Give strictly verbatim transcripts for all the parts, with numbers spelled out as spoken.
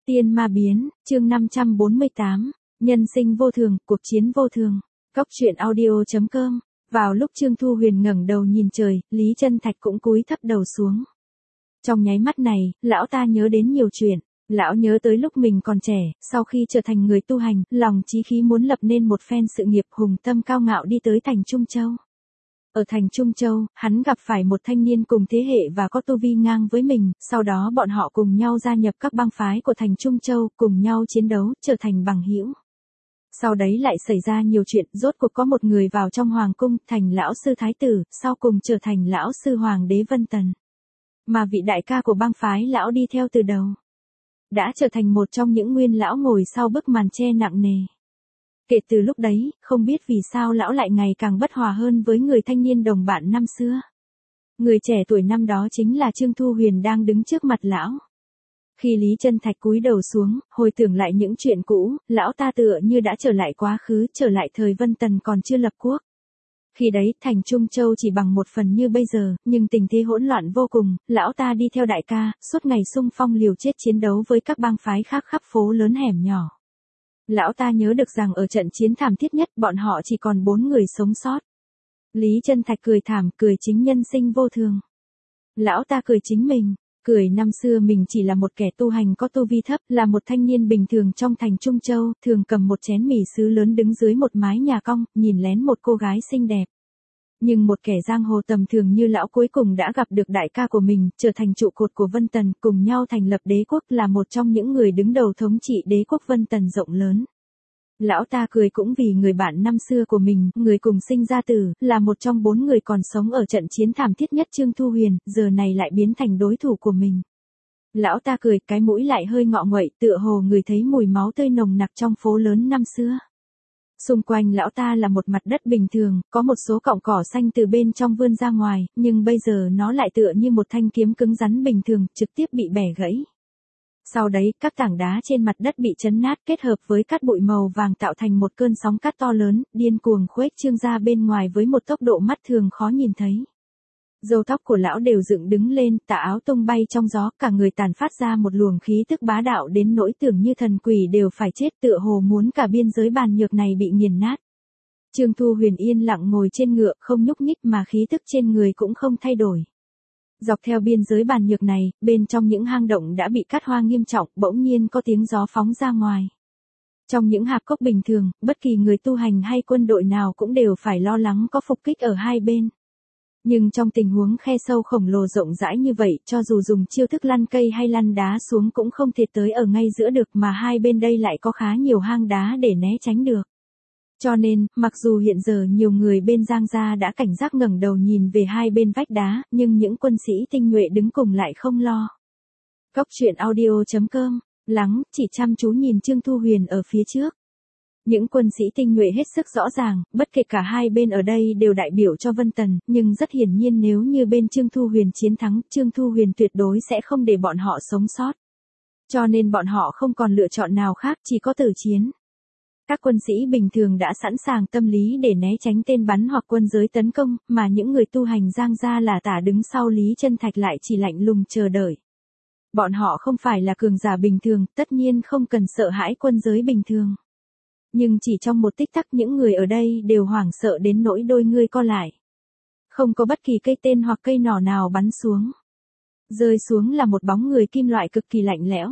Tiên ma biến, chương năm trăm bốn mươi tám, nhân sinh vô thường, cuộc chiến vô thường. Cốc truyện audio chấm com. Vào lúc Trương Thu Huyền ngẩng đầu nhìn trời, Lý Chân Thạch cũng cúi thấp đầu xuống. Trong nháy mắt này, lão ta nhớ đến nhiều chuyện. Lão nhớ tới lúc mình còn trẻ, sau khi trở thành người tu hành, lòng chí khí muốn lập nên một phen sự nghiệp hùng tâm cao ngạo đi tới thành Trung Châu. Ở thành Trung Châu, hắn gặp phải một thanh niên cùng thế hệ và có tu vi ngang với mình, sau đó bọn họ cùng nhau gia nhập các bang phái của thành Trung Châu, cùng nhau chiến đấu, trở thành bằng hữu. Sau đấy lại xảy ra nhiều chuyện, rốt cuộc có một người vào trong hoàng cung, thành lão sư thái tử, sau cùng trở thành lão sư hoàng đế Vân Tần. Mà vị đại ca của bang phái lão đi theo từ đầu, đã trở thành một trong những nguyên lão ngồi sau bức màn che nặng nề. Kể từ lúc đấy, không biết vì sao lão lại ngày càng bất hòa hơn với người thanh niên đồng bạn năm xưa. Người trẻ tuổi năm đó chính là Trương Thu Huyền đang đứng trước mặt lão. Khi Lý Chân Thạch cúi đầu xuống, hồi tưởng lại những chuyện cũ, lão ta tựa như đã trở lại quá khứ, trở lại thời Vân Tần còn chưa lập quốc. Khi đấy, thành Trung Châu chỉ bằng một phần như bây giờ, nhưng tình thế hỗn loạn vô cùng, lão ta đi theo đại ca, suốt ngày xung phong liều chết chiến đấu với các bang phái khác khắp phố lớn hẻm nhỏ. Lão ta nhớ được rằng ở trận chiến thảm thiết nhất, bọn họ chỉ còn bốn người sống sót. Lý Chân Thạch cười thảm, cười chính nhân sinh vô thường. Lão ta cười chính mình, cười năm xưa mình chỉ là một kẻ tu hành có tu vi thấp, là một thanh niên bình thường trong thành Trung Châu, thường cầm một chén mì sứ lớn đứng dưới một mái nhà cong, nhìn lén một cô gái xinh đẹp. Nhưng một kẻ giang hồ tầm thường như lão cuối cùng đã gặp được đại ca của mình, trở thành trụ cột của Vân Tần, cùng nhau thành lập đế quốc, là một trong những người đứng đầu thống trị đế quốc Vân Tần rộng lớn. Lão ta cười cũng vì người bạn năm xưa của mình, người cùng sinh ra tử, là một trong bốn người còn sống ở trận chiến thảm thiết nhất Trương Thu Huyền, giờ này lại biến thành đối thủ của mình. Lão ta cười, cái mũi lại hơi ngọ nguậy, tựa hồ người thấy mùi máu tươi nồng nặc trong phố lớn năm xưa. Xung quanh lão ta là một mặt đất bình thường, có một số cọng cỏ xanh từ bên trong vươn ra ngoài, nhưng bây giờ nó lại tựa như một thanh kiếm cứng rắn bình thường, trực tiếp bị bẻ gãy. Sau đấy, các tảng đá trên mặt đất bị chấn nát kết hợp với cát bụi màu vàng tạo thành một cơn sóng cát to lớn, điên cuồng khuếch trương ra bên ngoài với một tốc độ mắt thường khó nhìn thấy. Râu tóc của lão đều dựng đứng lên, tà áo tung bay trong gió, cả người tàn phát ra một luồng khí tức bá đạo đến nỗi tưởng như thần quỷ đều phải chết, tựa hồ muốn cả biên giới bàn nhược này bị nghiền nát. Trương Thu Huyền yên lặng ngồi trên ngựa, không nhúc nhích mà khí tức trên người cũng không thay đổi. Dọc theo biên giới bàn nhược này, bên trong những hang động đã bị cát hoa nghiêm trọng, bỗng nhiên có tiếng gió phóng ra ngoài. Trong những hạp cốc bình thường, bất kỳ người tu hành hay quân đội nào cũng đều phải lo lắng có phục kích ở hai bên. Nhưng trong tình huống khe sâu khổng lồ rộng rãi như vậy, cho dù dùng chiêu thức lăn cây hay lăn đá xuống cũng không thể tới ở ngay giữa được, mà hai bên đây lại có khá nhiều hang đá để né tránh được. Cho nên, mặc dù hiện giờ nhiều người bên Giang gia đã cảnh giác ngẩng đầu nhìn về hai bên vách đá, nhưng những quân sĩ tinh nhuệ đứng cùng lại không lo. Cốc truyện audio chấm com, lắng, chỉ chăm chú nhìn Trương Thu Huyền ở phía trước. Những quân sĩ tinh nhuệ hết sức rõ ràng, bất kể cả hai bên ở đây đều đại biểu cho Vân Tần, nhưng rất hiển nhiên nếu như bên Trương Thu Huyền chiến thắng, Trương Thu Huyền tuyệt đối sẽ không để bọn họ sống sót. Cho nên bọn họ không còn lựa chọn nào khác, chỉ có tử chiến. Các quân sĩ bình thường đã sẵn sàng tâm lý để né tránh tên bắn hoặc quân giới tấn công, mà những người tu hành Giang gia là tả đứng sau Lý Chân Thạch lại chỉ lạnh lùng chờ đợi. Bọn họ không phải là cường giả bình thường, tất nhiên không cần sợ hãi quân giới bình thường. Nhưng chỉ trong một tích tắc những người ở đây đều hoảng sợ đến nỗi đôi ngươi co lại. Không có bất kỳ cây tên hoặc cây nỏ nào bắn xuống. Rơi xuống là một bóng người kim loại cực kỳ lạnh lẽo.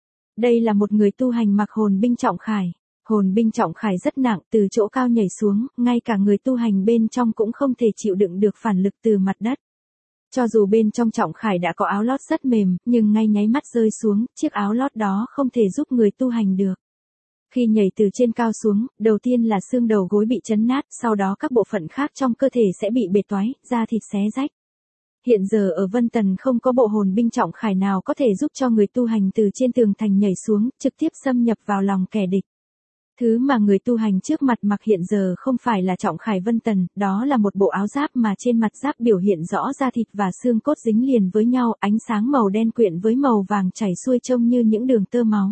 Đây là một người tu hành mặc hồn binh trọng khải. Hồn binh trọng khải rất nặng, từ chỗ cao nhảy xuống, ngay cả người tu hành bên trong cũng không thể chịu đựng được phản lực từ mặt đất. Cho dù bên trong trọng khải đã có áo lót rất mềm, nhưng ngay nháy mắt rơi xuống, chiếc áo lót đó không thể giúp người tu hành được. Khi nhảy từ trên cao xuống, đầu tiên là xương đầu gối bị chấn nát, sau đó các bộ phận khác trong cơ thể sẽ bị bệt toái, da thịt xé rách. Hiện giờ ở Vân Tần không có bộ hồn binh trọng khải nào có thể giúp cho người tu hành từ trên tường thành nhảy xuống, trực tiếp xâm nhập vào lòng kẻ địch. Thứ mà người tu hành trước mặt mặc hiện giờ không phải là trọng khải Vân Tần, đó là một bộ áo giáp mà trên mặt giáp biểu hiện rõ da thịt và xương cốt dính liền với nhau, ánh sáng màu đen quyện với màu vàng chảy xuôi trông như những đường tơ máu.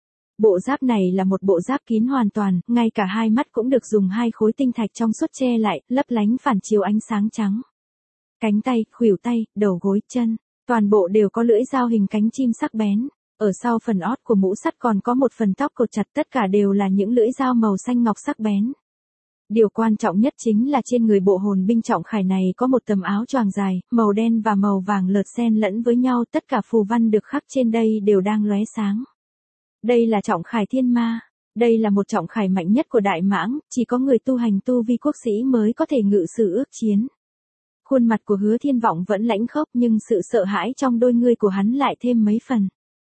Bộ giáp này là một bộ giáp kín hoàn toàn, ngay cả hai mắt cũng được dùng hai khối tinh thạch trong suốt che lại, lấp lánh phản chiếu ánh sáng trắng. Cánh tay, khuỷu tay, đầu gối, chân, toàn bộ đều có lưỡi dao hình cánh chim sắc bén. Ở sau phần ót của mũ sắt còn có một phần tóc cột chặt, tất cả đều là những lưỡi dao màu xanh ngọc sắc bén. Điều quan trọng nhất chính là trên người bộ hồn binh trọng khải này có một tấm áo choàng dài, màu đen và màu vàng lợt xen lẫn với nhau, tất cả phù văn được khắc trên đây đều đang lóe sáng. Đây là trọng khải thiên ma. Đây là một trọng khải mạnh nhất của Đại Mãng, chỉ có người tu hành tu vi quốc sĩ mới có thể ngự sử ước chiến. Khuôn mặt của Hứa Thiên Vọng vẫn lãnh khốc nhưng sự sợ hãi trong đôi ngươi của hắn lại thêm mấy phần.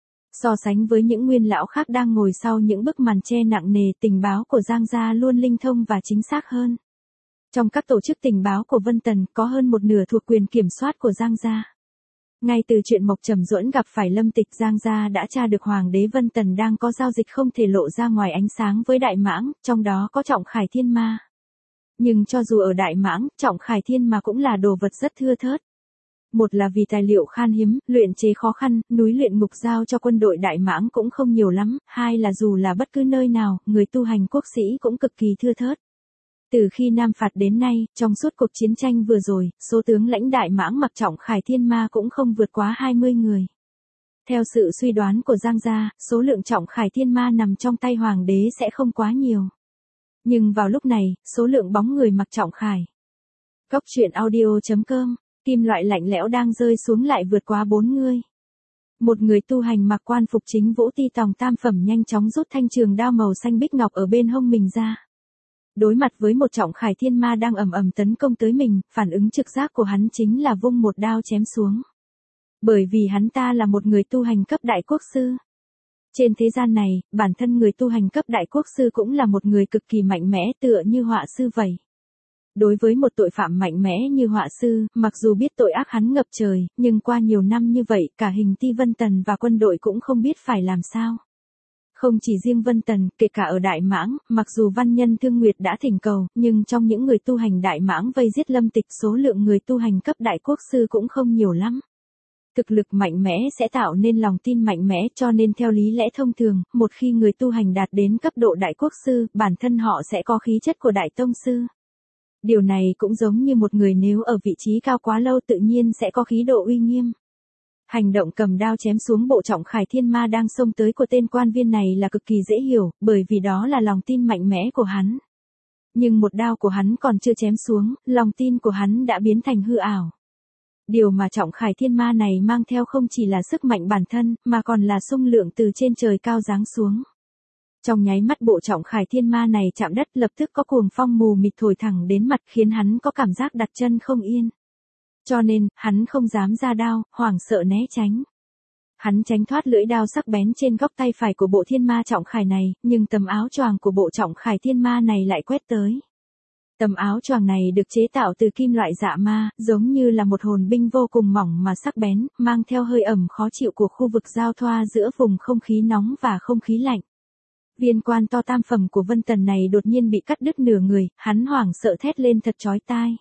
So sánh với những nguyên lão khác đang ngồi sau những bức màn che nặng nề, tình báo của Giang Gia luôn linh thông và chính xác hơn. Trong các tổ chức tình báo của Vân Tần có hơn một nửa thuộc quyền kiểm soát của Giang Gia. Ngay từ chuyện Mộc Trầm Duẫn gặp phải Lâm Tịch, Giang Gia đã tra được Hoàng đế Vân Tần đang có giao dịch không thể lộ ra ngoài ánh sáng với Đại Mãng, trong đó có trọng khải thiên ma. Nhưng cho dù ở Đại Mãng, trọng khải thiên ma cũng là đồ vật rất thưa thớt. Một là vì tài liệu khan hiếm, luyện chế khó khăn, núi luyện ngục giao cho quân đội Đại Mãng cũng không nhiều lắm, hai là dù là bất cứ nơi nào, người tu hành quốc sĩ cũng cực kỳ thưa thớt. Từ khi Nam phạt đến nay, trong suốt cuộc chiến tranh vừa rồi, số tướng lãnh Đại Mãng mặc trọng khải thiên ma cũng không vượt quá hai mươi người. Theo sự suy đoán của Giang Gia, số lượng trọng khải thiên ma nằm trong tay Hoàng đế sẽ không quá nhiều. Nhưng vào lúc này, số lượng bóng người mặc trọng khải. Cốc truyện audio chấm com, kim loại lạnh lẽo đang rơi xuống lại vượt quá bốn người. Một người tu hành mặc quan phục chính vũ ti tòng tam phẩm nhanh chóng rút thanh trường đao màu xanh bích ngọc ở bên hông mình ra. Đối mặt với một trọng khải thiên ma đang ầm ầm tấn công tới mình, phản ứng trực giác của hắn chính là vung một đao chém xuống. Bởi vì hắn ta là một người tu hành cấp đại quốc sư. Trên thế gian này, bản thân người tu hành cấp đại quốc sư cũng là một người cực kỳ mạnh mẽ, tựa như họa sư vậy. Đối với một tội phạm mạnh mẽ như họa sư, mặc dù biết tội ác hắn ngập trời, nhưng qua nhiều năm như vậy, cả hình ti Vân Tần và quân đội cũng không biết phải làm sao. Không chỉ riêng Vân Tần, kể cả ở Đại Mãng, mặc dù văn nhân Thương Nguyệt đã thỉnh cầu, nhưng trong những người tu hành Đại Mãng vây giết Lâm Tịch, số lượng người tu hành cấp đại quốc sư cũng không nhiều lắm. Thực lực mạnh mẽ sẽ tạo nên lòng tin mạnh mẽ, cho nên theo lý lẽ thông thường, một khi người tu hành đạt đến cấp độ đại quốc sư, bản thân họ sẽ có khí chất của đại tông sư. Điều này cũng giống như một người nếu ở vị trí cao quá lâu tự nhiên sẽ có khí độ uy nghiêm. Hành động cầm đao chém xuống bộ trọng khải thiên ma đang xông tới của tên quan viên này là cực kỳ dễ hiểu, bởi vì đó là lòng tin mạnh mẽ của hắn. Nhưng một đao của hắn còn chưa chém xuống, lòng tin của hắn đã biến thành hư ảo. Điều mà trọng khải thiên ma này mang theo không chỉ là sức mạnh bản thân, mà còn là xung lượng từ trên trời cao giáng xuống. Trong nháy mắt bộ trọng khải thiên ma này chạm đất, lập tức có cuồng phong mù mịt thổi thẳng đến mặt khiến hắn có cảm giác đặt chân không yên. Cho nên, hắn không dám ra đao, hoảng sợ né tránh. Hắn tránh thoát lưỡi đao sắc bén trên góc tay phải của bộ thiên ma trọng khải này, nhưng tấm áo choàng của bộ trọng khải thiên ma này lại quét tới. Tấm áo choàng này được chế tạo từ kim loại dạ ma, giống như là một hồn binh vô cùng mỏng mà sắc bén, mang theo hơi ẩm khó chịu của khu vực giao thoa giữa vùng không khí nóng và không khí lạnh. Viên quan to tam phẩm của Vân Tần này đột nhiên bị cắt đứt nửa người, hắn hoảng sợ thét lên thật chói tai.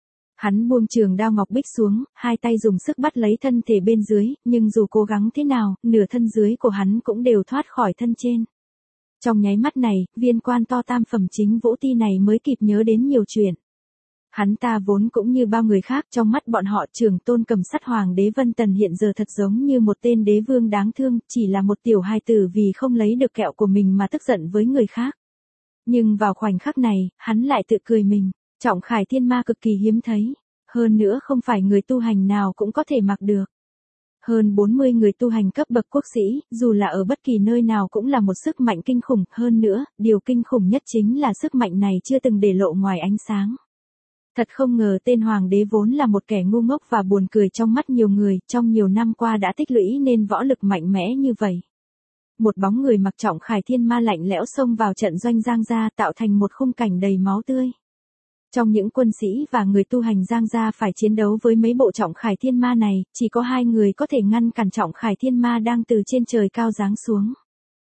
Hắn buông trường đao ngọc bích xuống, hai tay dùng sức bắt lấy thân thể bên dưới, nhưng dù cố gắng thế nào, nửa thân dưới của hắn cũng đều thoát khỏi thân trên. Trong nháy mắt này, viên quan to tam phẩm chính vũ ti này mới kịp nhớ đến nhiều chuyện. Hắn ta vốn cũng như bao người khác, trong mắt bọn họ Trường Tôn Cầm Sắt Hoàng đế Vân Tần hiện giờ thật giống như một tên đế vương đáng thương, chỉ là một tiểu hài tử vì không lấy được kẹo của mình mà tức giận với người khác. Nhưng vào khoảnh khắc này, hắn lại tự cười mình, trọng khải thiên ma cực kỳ hiếm thấy, hơn nữa không phải người tu hành nào cũng có thể mặc được. Hơn bốn mươi người tu hành cấp bậc quốc sĩ, dù là ở bất kỳ nơi nào cũng là một sức mạnh kinh khủng, hơn nữa, điều kinh khủng nhất chính là sức mạnh này chưa từng để lộ ngoài ánh sáng. Thật không ngờ tên hoàng đế vốn là một kẻ ngu ngốc và buồn cười trong mắt nhiều người, trong nhiều năm qua đã tích lũy nên võ lực mạnh mẽ như vậy. Một bóng người mặc trọng khải thiên ma lạnh lẽo xông vào trận doanh Giang Gia tạo thành một khung cảnh đầy máu tươi. Trong những quân sĩ và người tu hành Giang Gia phải chiến đấu với mấy bộ trọng khải thiên ma này, chỉ có hai người có thể ngăn cản trọng khải thiên ma đang từ trên trời cao giáng xuống.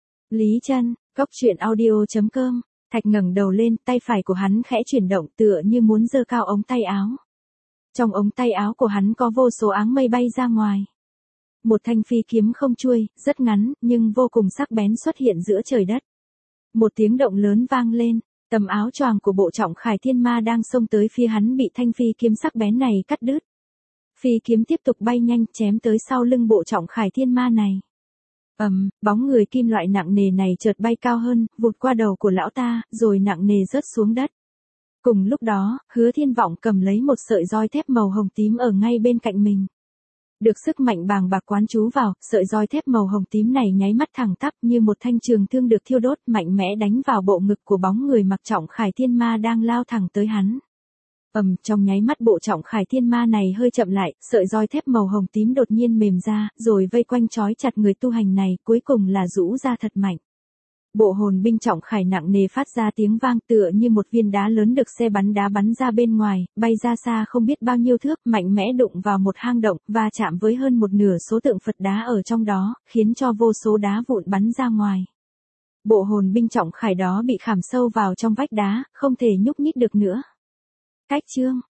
Lý Chân, cốc truyện audio chấm com. Thạch ngẩng đầu lên, tay phải của hắn khẽ chuyển động tựa như muốn giơ cao ống tay áo. Trong ống tay áo của hắn có vô số áng mây bay ra ngoài. Một thanh phi kiếm không chuôi, rất ngắn, nhưng vô cùng sắc bén xuất hiện giữa trời đất. Một tiếng động lớn vang lên, tấm áo choàng của bộ trọng khải thiên ma đang xông tới phía hắn bị thanh phi kiếm sắc bén này cắt đứt. Phi kiếm tiếp tục bay nhanh chém tới sau lưng bộ trọng khải thiên ma này. Ầm, bóng người kim loại nặng nề này chợt bay cao hơn, vụt qua đầu của lão ta, rồi nặng nề rớt xuống đất. Cùng lúc đó, Hứa Thiên Vọng cầm lấy một sợi roi thép màu hồng tím ở ngay bên cạnh mình. Được sức mạnh bàng bạc quán trú vào, sợi roi thép màu hồng tím này nháy mắt thẳng tắp như một thanh trường thương được thiêu đốt, mạnh mẽ đánh vào bộ ngực của bóng người mặc trọng khải thiên ma đang lao thẳng tới hắn. Ầm, trong nháy mắt bộ trọng khải thiên ma này hơi chậm lại, sợi roi thép màu hồng tím đột nhiên mềm ra, rồi vây quanh trói chặt người tu hành này, cuối cùng là rũ ra thật mạnh. Bộ hồn binh trọng khải nặng nề phát ra tiếng vang tựa như một viên đá lớn được xe bắn đá bắn ra bên ngoài, bay ra xa không biết bao nhiêu thước, mạnh mẽ đụng vào một hang động, và chạm với hơn một nửa số tượng Phật đá ở trong đó, khiến cho vô số đá vụn bắn ra ngoài. Bộ hồn binh trọng khải đó bị khảm sâu vào trong vách đá, không thể nhúc nhích được nữa. Cách chương